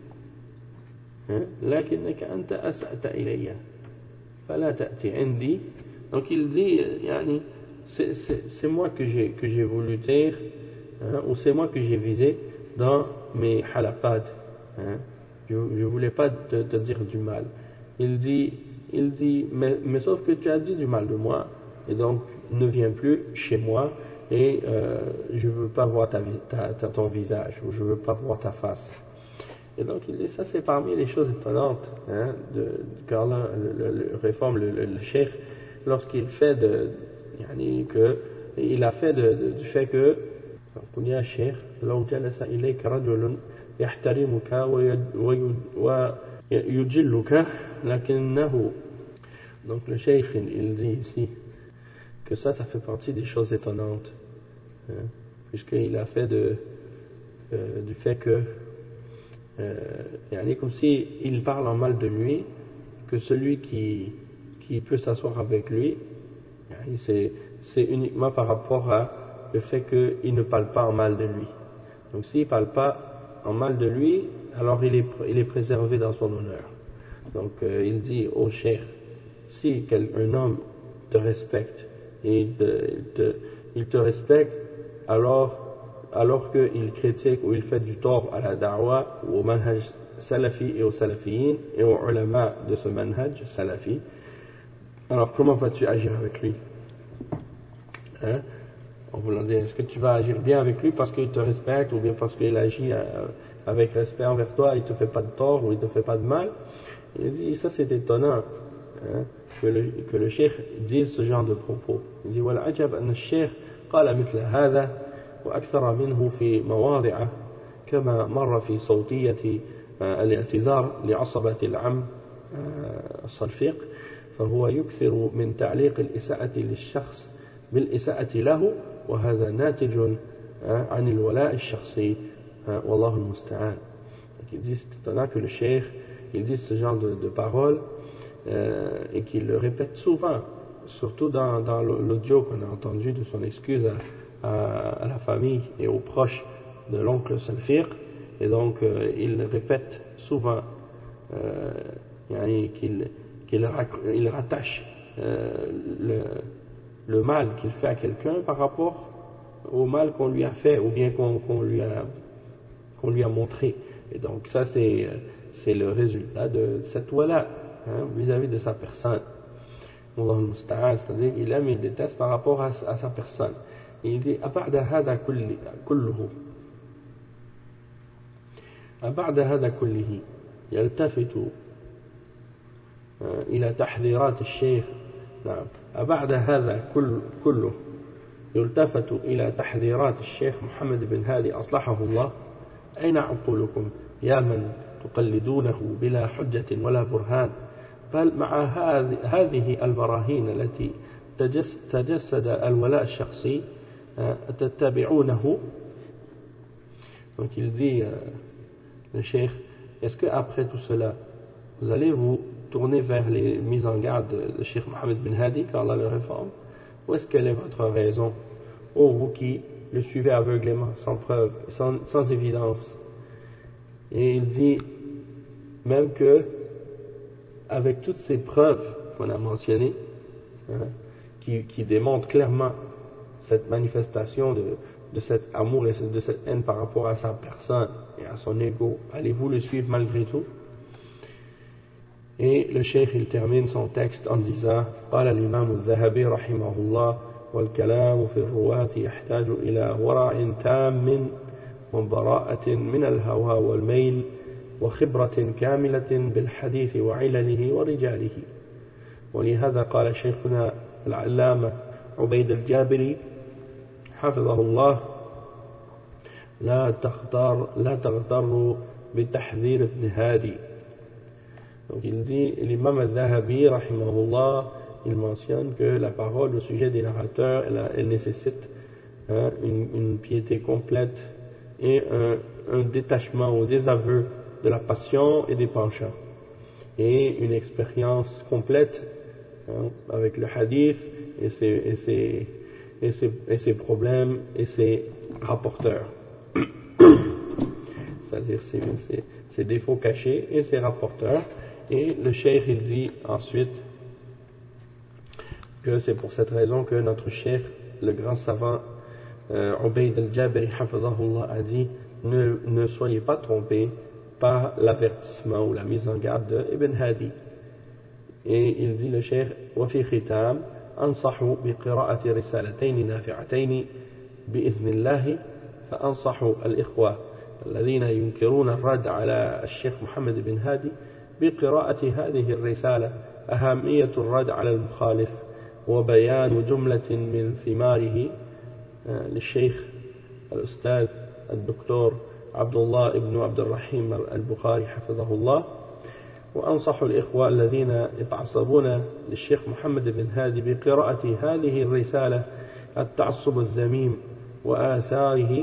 لكنك أنت أسأت إلي فلا تأتي عندي. Donc il dit يعني c'est, c'est, c'est moi que j'ai, que j'ai voulu taire, hein, ou c'est moi que j'ai visé dans mes halaqat, hein. Je ne voulais pas te, te dire du mal. Il dit, il dit mais, mais sauf que tu as dit du mal de moi, et donc ne viens plus chez moi, et euh, je ne veux pas voir ta, ta, ta, ton visage, ou je ne veux pas voir ta face. Et donc il dit ça, c'est parmi les choses étonnantes, hein, de, quand le, le, le réforme le, le, le cheikh, lorsqu'il fait de يعني que il a fait de, de, du fait que قل يا شيخ لو جلس إليك رجل يحترمك ويجلك لكنه. Donc le cheikh il dit ici que ça ça fait partie des choses étonnantes, hein, puisqu'il a fait de, euh, du fait que euh, comme si il parle en mal de lui, que celui qui, qui peut s'asseoir avec lui, c'est, c'est uniquement par rapport à le fait qu'il ne parle pas en mal de lui. Donc s'il ne parle pas en mal de lui, alors il est, il est préservé dans son honneur. Donc euh, il dit au cheikh, si quel, un homme te respecte, et il te, il te, il te respecte, alors, alors qu'il critique ou il fait du tort à la da'wa, ou au manhaj salafi et aux salafiyin, et aux ulama de ce manhaj salafi, alors comment vas-tu agir avec lui, hein? En voulant dire, est-ce que tu vas agir bien avec lui parce qu'il te respecte, ou bien parce qu'il agit avec respect envers toi, il ne te fait pas de tort ou il ne te fait pas de mal? Il dit, ça c'est étonnant, hein, que le, que le cheikh dise ce genre de propos. Il dit, والعجب أن الشيخ قال مثل هذا وأكثر منه في مواضع كما مر في صوتية الاعتذار لعصبة العم الصلفيق، فهو يكثر من تعليق الإساءة للشخص بالإساءة له، وهذا ناتج عن الولاء الشخصي والله المستعان. Il dit c'est étonnant que le cheikh il dit ce genre de, de paroles euh, et qu'il le répète souvent, surtout dans, dans l'audio qu'on a entendu de son excuse à, à, à la famille et aux proches de l'oncle Salfiq. Et donc euh, il répète souvent euh, yani, qu'il, qu'il il rattache euh, le, le mal qu'il fait à quelqu'un par rapport au mal qu'on lui a fait ou bien qu'on, qu'on, lui, a, qu'on lui a montré. Et donc ça c'est, c'est le résultat de cette wala, hein, vis-à-vis de sa personne. C'est-à-dire qu'il aime et déteste par rapport à, à sa personne. Et il dit أبعد هذا كله أبعد هذا كله يلتفت إلى تحذيرات الشيخ. نعم أبعد هذا كله يلتفت إلى تحذيرات الشيخ محمد بن هادي أصلحه الله. أين عقولكم يا من تقلدونه بلا حجة ولا برهان؟ بل مع هذه البراهين التي تجسد الولاء الشخصي تتبعونه. Donc il dit, euh, le cheikh, est-ce que après tout cela, vous allez vous tourner vers les mises en garde de Cheikh Mohammed bin Hadi, qu'Allah le réforme, ou est-ce quelle est votre raison, ô vous qui le suivez aveuglément, sans preuve, sans, sans évidence? Et il dit même que avec toutes ces preuves qu'on a mentionnées, hein, qui, qui démontrent clairement cette manifestation de, de cet amour et de cette haine par rapport à sa personne et à son ego, allez-vous le suivre malgré tout? Et le cheikh il termine son texte en disant قال الإمام الذهبي رحمه الله والكلام في الرواة يحتاج إلى ورع تام وبراءة من الهوى والميل وخبرة كاملة بالحديث وعلله ورجاله. ولهذا قال شيخنا العلامة عبيد الجابري حفظه الله: لا تغتر لا تغتروا بتحذير ابن هادي. Donc il dit, l'imam al-Dhahabi rahimahullah, il mentionne que la parole au sujet des narrateurs, elle, elle nécessite hein, une, une piété complète et un, un détachement ou désaveu de la passion et des penchants, et une expérience complète hein, avec le hadith et ses, et, ses, et, ses, et ses problèmes et ses rapporteurs, c'est-à-dire ses, ses, ses défauts cachés et ses rapporteurs. Et le cheikh il dit ensuite que c'est pour cette raison que notre cheikh, le grand savant euh, Ubayd al-Jabiri hafizahullah, a dit: ne, ne soyez pas trompés par l'avertissement ou la mise en garde de Ibn Hadi. Et il dit le cheikh: وفي ختام أنصح بقراءة رسالتين نافعتين بإذن الله فأنصح الإخوة الذين ينكرون الرد على الشيخ محمد بن هادي بقراءة هذه الرسالة أهمية الرد على المخالف وبيان جملة من ثماره للشيخ الأستاذ الدكتور عبد الله بن عبد الرحيم البخاري حفظه الله. وأنصح الإخوة الذين يتعصبون للشيخ محمد بن هادي بقراءة هذه الرسالة التعصب الذميم وآثاره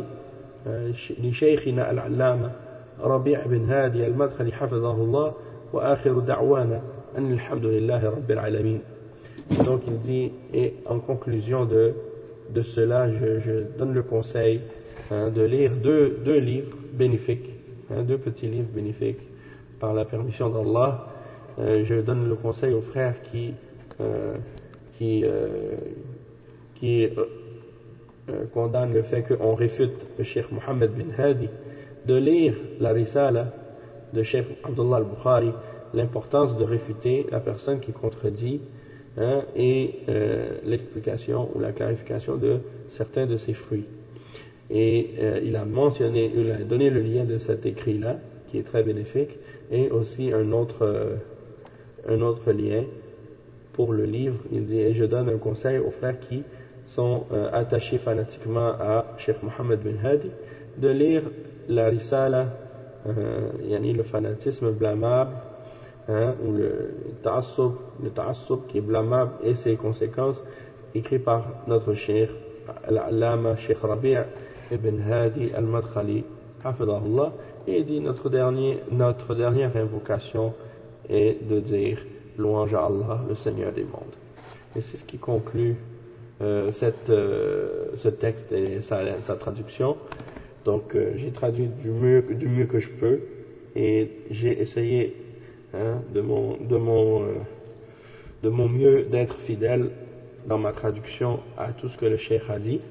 لشيخنا العلامة ربيع بن هادي المدخلي حفظه الله. وآخر دعوانا أن الحمد لله رب العالمين. Donc il dit, et en conclusion de, de cela, je, je donne le conseil hein, de lire deux, deux livres bénéfiques, hein, deux petits livres bénéfiques par la permission d'Allah. Euh, je donne le conseil aux frères qui, euh, qui, euh, qui euh, euh, condamnent le fait qu'on réfute le Cheikh Mohammed bin Hadi, de lire la risala de Cheikh Abdullah al-Bukhari, l'importance de réfuter la personne qui contredit hein, et euh, l'explication ou la clarification de certains de ses fruits. Et euh, il a mentionné, il a donné le lien de cet écrit-là, qui est très bénéfique, et aussi un autre, euh, un autre lien pour le livre. Il dit, et je donne un conseil aux frères qui sont euh, attachés fanatiquement à Cheikh Mohammed bin Hadi, de lire la risala, euh, yani le fanatisme blâmable, hein, ou le ta'assub, le ta'assub qui est blâmable et ses conséquences, écrit par notre cheikh al-allama Cheikh Rabi' ibn Hadi al-Madkhali hafidahullah. Et il dit notre, dernier, notre dernière invocation est de dire louange à Allah, le Seigneur des mondes. Et c'est ce qui conclut euh, cette, euh, ce texte et sa, sa traduction. Donc euh, j'ai traduit du mieux, du mieux que je peux, et j'ai essayé hein, de, mon, de, mon, euh, de mon mieux d'être fidèle dans ma traduction à tout ce que le cheikh a dit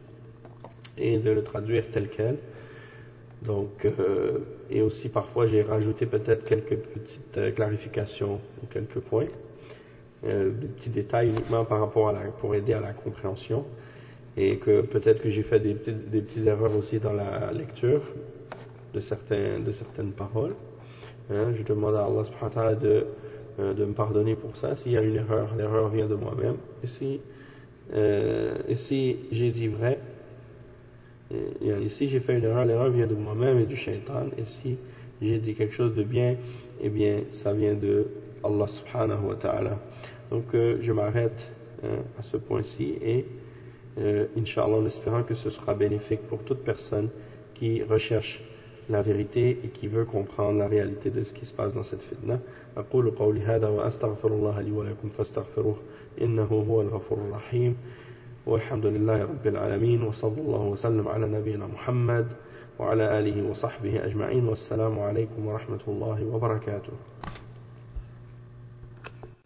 et de le traduire tel quel. Donc, euh, et aussi parfois j'ai rajouté peut-être quelques petites euh, clarifications ou quelques points, euh, des petits détails uniquement par rapport à la, pour aider à la compréhension. Et que peut-être que j'ai fait des petites, des petites erreurs aussi dans la lecture de, certains, de certaines paroles. Hein, je demande à Allah subhanahu wa ta'ala de, euh, de me pardonner pour ça. S'il y a une erreur, l'erreur vient de moi-même. Et si, euh, et si j'ai dit vrai, et, et si j'ai fait une erreur, l'erreur vient de moi-même et du shaitan. Et si j'ai dit quelque chose de bien, eh bien ça vient de Allah subhanahu wa ta'ala. Donc euh, je m'arrête hein, à ce point-ci et Euh, Inch'Allah, en espérant que ce sera bénéfique pour toute personne qui recherche la vérité et qui veut comprendre la réalité de ce qui se passe dans cette fitna. أقول قولي هذا وأستغفر الله لي ولكم فاستغفروه إنه هو الغفور الرحيم والحمد لله رب العالمين وصلى الله وسلم على نبينا محمد وعلى آله وصحبه أجمعين والسلام عليكم ورحمة الله وبركاته.